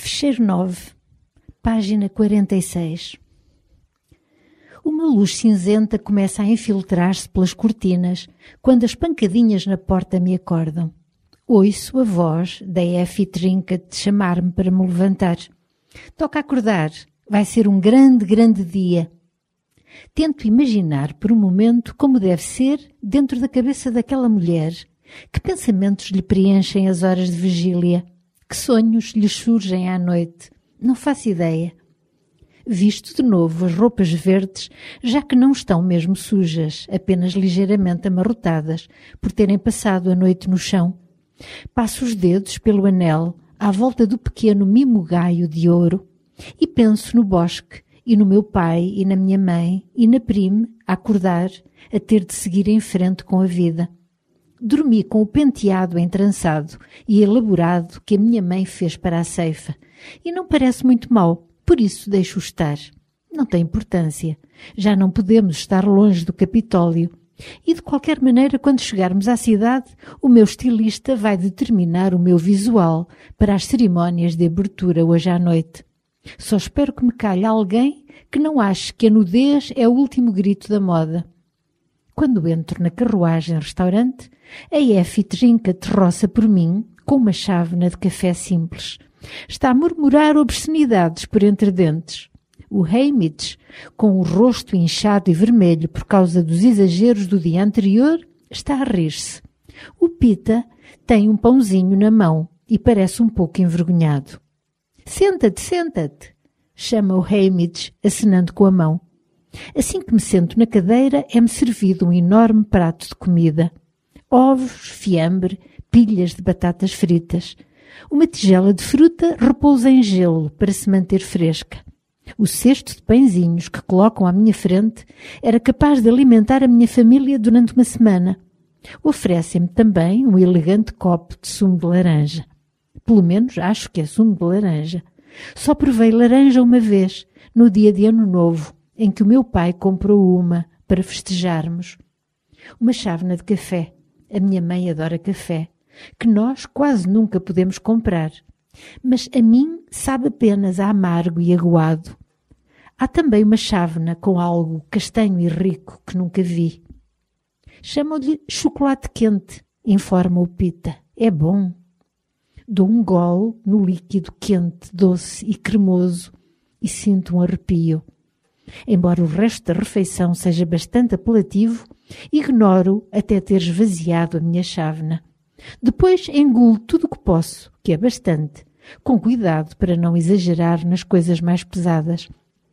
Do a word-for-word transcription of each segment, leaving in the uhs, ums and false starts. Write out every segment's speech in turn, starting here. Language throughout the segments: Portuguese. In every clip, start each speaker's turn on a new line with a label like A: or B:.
A: Fecheiro nove, página quarenta e seis. Uma luz cinzenta começa a infiltrar-se pelas cortinas quando as pancadinhas na porta me acordam. Ouço a voz da Effie Trinket chamar-me para me levantar. Toca acordar, vai ser um grande, grande dia. Tento imaginar por um momento como deve ser dentro da cabeça daquela mulher. Que pensamentos lhe preenchem as horas de vigília? Que sonhos lhe surgem à noite? Não faço ideia. Visto de novo as roupas verdes, já que não estão mesmo sujas, apenas ligeiramente amarrotadas, por terem passado a noite no chão. Passo os dedos pelo anel, à volta do pequeno mimo-gaio de ouro, e penso no bosque, e no meu pai, e na minha mãe, e na prime, a acordar, a ter de seguir em frente com a vida. Dormi com o penteado entrançado e elaborado que a minha mãe fez para a ceifa, e não parece muito mau, por isso deixo estar. Não tem importância. Já não podemos estar longe do Capitólio. E de qualquer maneira, quando chegarmos à cidade, o meu estilista vai determinar o meu visual para as cerimónias de abertura hoje à noite. Só espero que me calhe alguém que não ache que a nudez é o último grito da moda. Quando entro na carruagem-restaurante, a Effie Trinket roça por mim com uma chávena de café simples. Está a murmurar obscenidades por entre dentes. O Hamish, com o rosto inchado e vermelho por causa dos exageros do dia anterior, está a rir-se. O Pita tem um pãozinho na mão e parece um pouco envergonhado. Senta-te, senta-te, chama o Hamish, acenando com a mão. Assim que me sento na cadeira, é-me servido um enorme prato de comida. Ovos, fiambre, pilhas de batatas fritas. Uma tigela de fruta repousa em gelo para se manter fresca. O cesto de pãezinhos que colocam à minha frente era capaz de alimentar a minha família durante uma semana. Oferecem-me também um elegante copo de sumo de laranja. Pelo menos acho que é sumo de laranja. Só provei laranja uma vez, no dia de Ano Novo, em que o meu pai comprou uma para festejarmos. Uma chávena de café. A minha mãe adora café, que nós quase nunca podemos comprar. Mas a mim sabe apenas a amargo e aguado. Há também uma chávena com algo castanho e rico que nunca vi. Chamam-lhe chocolate quente, informa o Pita. É bom. Dou um gole no líquido quente, doce e cremoso e sinto um arrepio. Embora o resto da refeição seja bastante apelativo, ignoro até ter esvaziado a minha chávena. Depois engulo tudo o que posso, que é bastante, com cuidado para não exagerar nas coisas mais pesadas.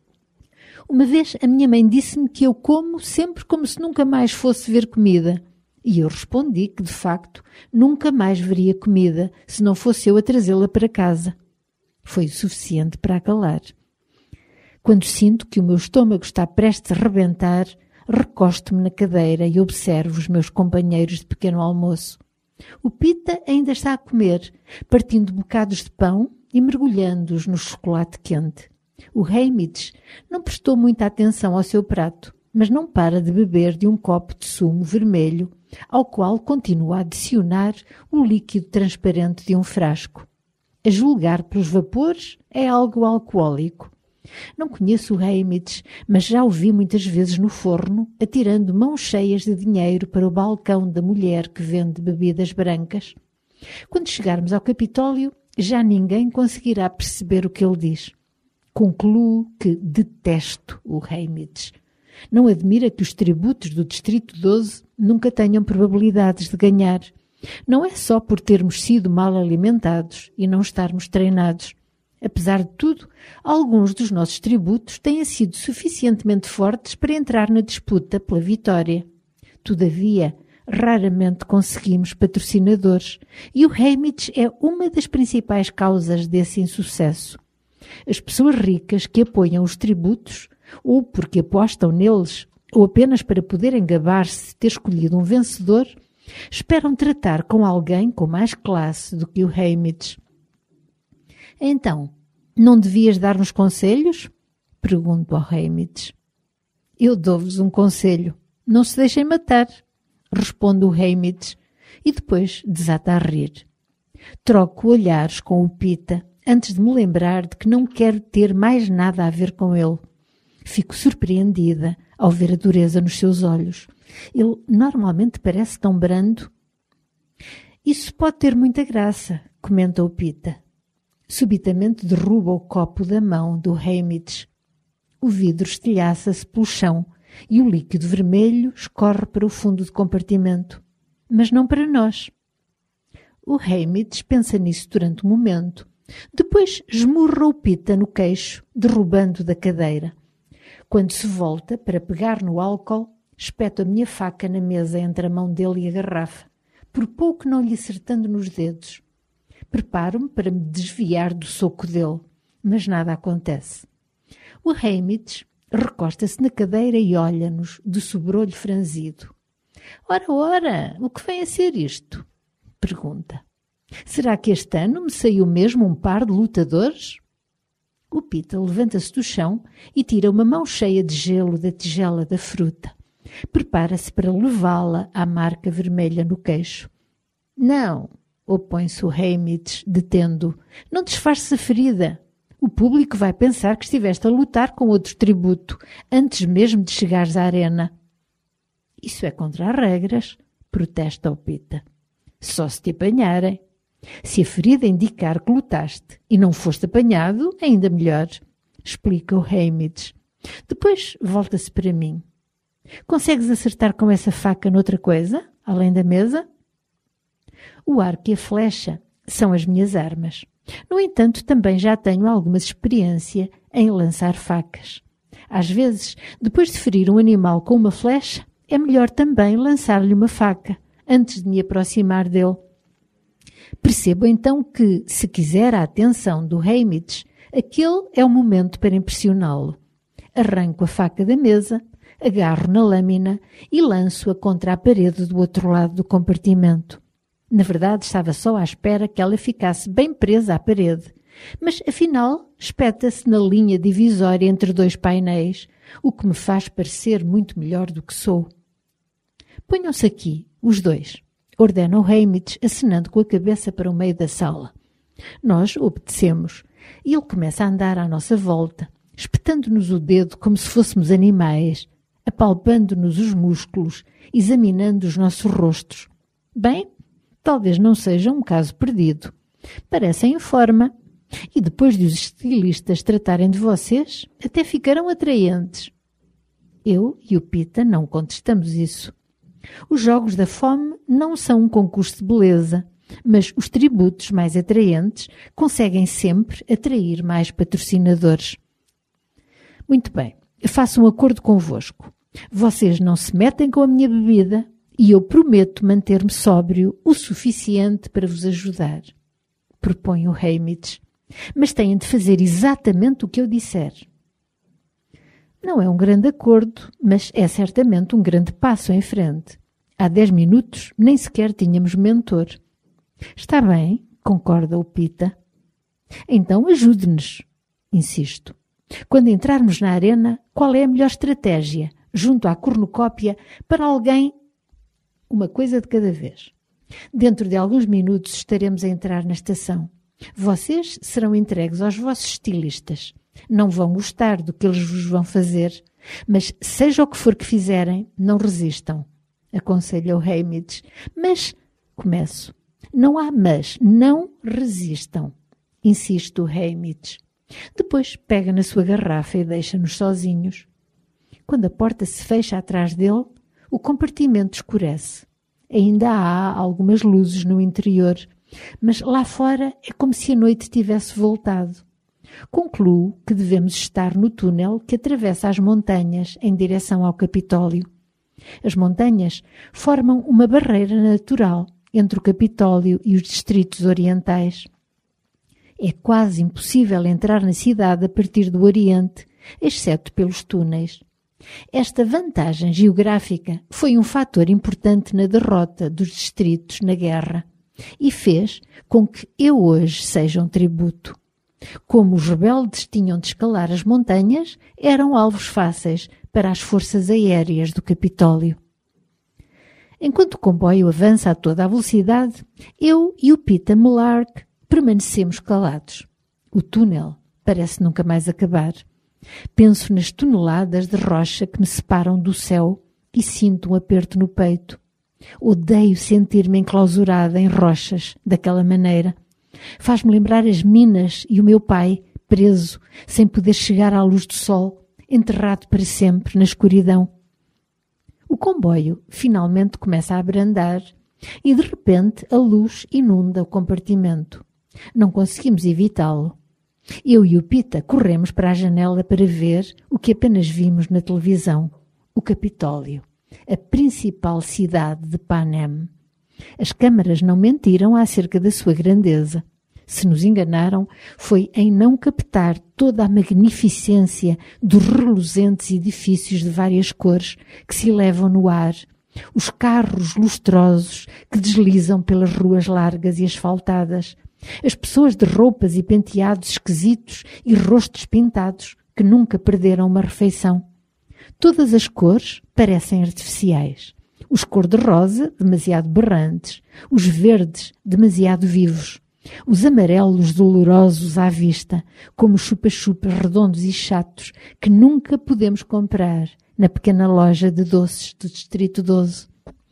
A: Uma vez a minha mãe disse-me que eu como sempre como se nunca mais fosse ver comida. E eu respondi que, de facto, nunca mais veria comida se não fosse eu a trazê-la para casa. Foi o suficiente para a calar. Quando sinto que o meu estômago está prestes a rebentar, recosto-me na cadeira e observo os meus companheiros de pequeno almoço. O Pita ainda está a comer, partindo bocados de pão e mergulhando-os no chocolate quente. O Hamish não prestou muita atenção ao seu prato, mas não para de beber de um copo de sumo vermelho, ao qual continua a adicionar o líquido transparente de um frasco. A julgar pelos vapores, é algo alcoólico. Não conheço o Hamish, mas já o vi muitas vezes no forno, atirando mãos cheias de dinheiro para o balcão da mulher que vende bebidas brancas. Quando chegarmos ao Capitólio, já ninguém conseguirá perceber o que ele diz. Concluo que detesto o Hamish. Não admira que os tributos do Distrito doze nunca tenham probabilidades de ganhar. Não é só por termos sido mal alimentados e não estarmos treinados. Apesar de tudo, alguns dos nossos tributos têm sido suficientemente fortes para entrar na disputa pela vitória. Todavia, raramente conseguimos patrocinadores e o Hamish é uma das principais causas desse insucesso. As pessoas ricas que apoiam os tributos, ou porque apostam neles, ou apenas para poderem gabar-se de ter escolhido um vencedor, esperam tratar com alguém com mais classe do que o Hamish. Então, não devias dar-nos conselhos? Pergunto ao Hamish. Eu dou-vos um conselho. Não se deixem matar, responde o Hamish, e depois desata a rir. Troco olhares com o Pita, antes de me lembrar de que não quero ter mais nada a ver com ele. Fico surpreendida ao ver a dureza nos seus olhos. Ele normalmente parece tão brando. Isso pode ter muita graça, comenta o Pita. Subitamente derruba o copo da mão do Haymitch. O vidro estilhaça-se pelo chão e o líquido vermelho escorre para o fundo do compartimento. Mas não para nós. O Haymitch pensa nisso durante um momento. Depois esmurra o Pita no queixo, derrubando da cadeira. Quando se volta para pegar no álcool, espeto a minha faca na mesa entre a mão dele e a garrafa, por pouco não lhe acertando nos dedos. Preparo-me para me desviar do soco dele, mas nada acontece. O Haymitch recosta-se na cadeira e olha-nos, de sobrolho franzido. Ora, ora, o que vem a ser isto? Pergunta. Será que este ano me saiu mesmo um par de lutadores? O Pita levanta-se do chão e tira uma mão cheia de gelo da tigela da fruta. Prepara-se para levá-la à marca vermelha no queixo. Não, opõe-se o Haymitch, detendo. Não disfarces a ferida. O público vai pensar que estiveste a lutar com outro tributo, antes mesmo de chegares à arena. Isso é contra as regras, protesta o Pita. Só se te apanharem. Se a ferida indicar que lutaste e não foste apanhado, ainda melhor, explica o Haymitch. Depois volta-se para mim. Consegues acertar com essa faca noutra coisa, além da mesa? O arco e a flecha são as minhas armas. No entanto, também já tenho alguma experiência em lançar facas. Às vezes, depois de ferir um animal com uma flecha, é melhor também lançar-lhe uma faca, antes de me aproximar dele. Percebo então que, se quiser a atenção do Haymitch, aquele é o momento para impressioná-lo. Arranco a faca da mesa, agarro na lâmina e lanço-a contra a parede do outro lado do compartimento. Na verdade, estava só à espera que ela ficasse bem presa à parede, mas afinal espeta-se na linha divisória entre dois painéis, o que me faz parecer muito melhor do que sou. Ponham-se aqui, os dois, ordena o Haymitch, acenando com a cabeça para o meio da sala. Nós obedecemos e ele começa a andar à nossa volta, espetando-nos o dedo como se fôssemos animais, apalpando-nos os músculos, examinando os nossos rostos. Bem, talvez não seja um caso perdido. Parecem em forma e depois de os estilistas tratarem de vocês, até ficarão atraentes. Eu e o Pita não contestamos isso. Os Jogos da Fome não são um concurso de beleza, mas os tributos mais atraentes conseguem sempre atrair mais patrocinadores. Muito bem, faço um acordo convosco. Vocês não se metem com a minha bebida e eu prometo manter-me sóbrio o suficiente para vos ajudar. Propõe o Haymitch. Mas têm de fazer exatamente o que eu disser. Não é um grande acordo, mas é certamente um grande passo em frente. Há dez minutos nem sequer tínhamos mentor. Está bem, concorda o Pita. Então ajude-nos, insisto. Quando entrarmos na arena, qual é a melhor estratégia, junto à cornucópia, para alguém? Uma coisa de cada vez. Dentro de alguns minutos estaremos a entrar na estação. Vocês serão entregues aos vossos estilistas. Não vão gostar do que eles vos vão fazer, mas seja o que for que fizerem, não resistam, aconselha o Haymitch. Mas, começo, não há mas, não resistam, insiste o Haymitch. Depois pega na sua garrafa e deixa-nos sozinhos. Quando a porta se fecha atrás dele, o compartimento escurece. Ainda há algumas luzes no interior, mas lá fora é como se a noite tivesse voltado. Concluo que devemos estar no túnel que atravessa as montanhas em direção ao Capitólio. As montanhas formam uma barreira natural entre o Capitólio e os distritos orientais. É quase impossível entrar na cidade a partir do Oriente, exceto pelos túneis. Esta vantagem geográfica foi um fator importante na derrota dos distritos na guerra e fez com que eu hoje seja um tributo. Como os rebeldes tinham de escalar as montanhas, eram alvos fáceis para as forças aéreas do Capitólio. Enquanto o comboio avança a toda a velocidade, eu e o Pita Mellark permanecemos calados. O túnel parece nunca mais acabar. Penso nas toneladas de rocha que me separam do céu e sinto um aperto no peito. Odeio sentir-me enclausurada em rochas daquela maneira. Faz-me lembrar as minas e o meu pai, preso, sem poder chegar à luz do sol, enterrado para sempre na escuridão. O comboio finalmente começa a abrandar e, de repente, a luz inunda o compartimento. Não conseguimos evitá-lo. Eu e o Pita corremos para a janela para ver o que apenas vimos na televisão, o Capitólio, a principal cidade de Panem. As câmaras não mentiram acerca da sua grandeza. Se nos enganaram, foi em não captar toda a magnificência dos reluzentes edifícios de várias cores que se elevam no ar, os carros lustrosos que deslizam pelas ruas largas e asfaltadas, as pessoas de roupas e penteados esquisitos e rostos pintados que nunca perderam uma refeição. Todas as cores parecem artificiais. Os cor-de-rosa, demasiado berrantes. Os verdes, demasiado vivos. Os amarelos dolorosos à vista, como chupa-chupas redondos e chatos que nunca podemos comprar na pequena loja de doces do Distrito doze.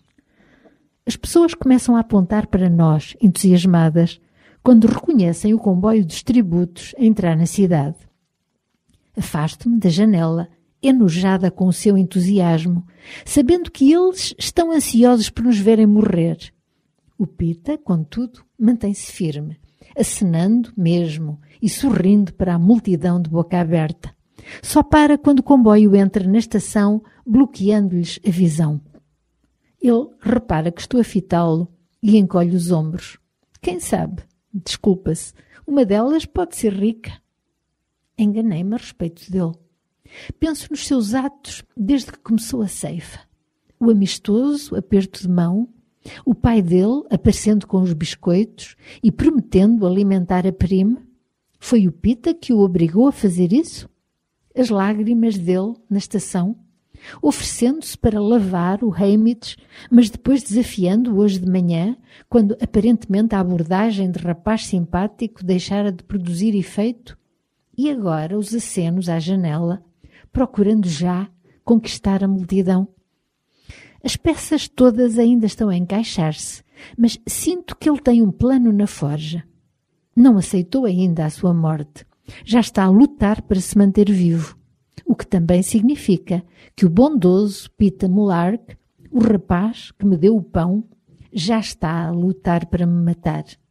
A: As pessoas começam a apontar para nós, entusiasmadas, quando reconhecem o comboio dos tributos a entrar na cidade. Afasto-me da janela, enojada com o seu entusiasmo, sabendo que eles estão ansiosos por nos verem morrer. O Pita, contudo, mantém-se firme, acenando mesmo e sorrindo para a multidão de boca aberta. Só para quando o comboio entra na estação, bloqueando-lhes a visão. Ele repara que estou a fitá-lo e encolhe os ombros. Quem sabe? Desculpa-se. Uma delas pode ser rica. Enganei-me a respeito dele. Penso nos seus atos desde que começou a ceifa. O amistoso aperto de mão, o pai dele aparecendo com os biscoitos e prometendo alimentar a prima. Foi o Pita que o obrigou a fazer isso? As lágrimas dele na estação, oferecendo-se para lavar o Hamish, mas depois desafiando-o hoje de manhã, quando aparentemente a abordagem de rapaz simpático deixara de produzir efeito, e agora os acenos à janela, procurando já conquistar a multidão. As peças todas ainda estão a encaixar-se, mas sinto que ele tem um plano na forja. Não aceitou ainda a sua morte. Já está a lutar para se manter vivo. O que também significa que o bondoso Pita Mulark, o rapaz que me deu o pão, já está a lutar para me matar.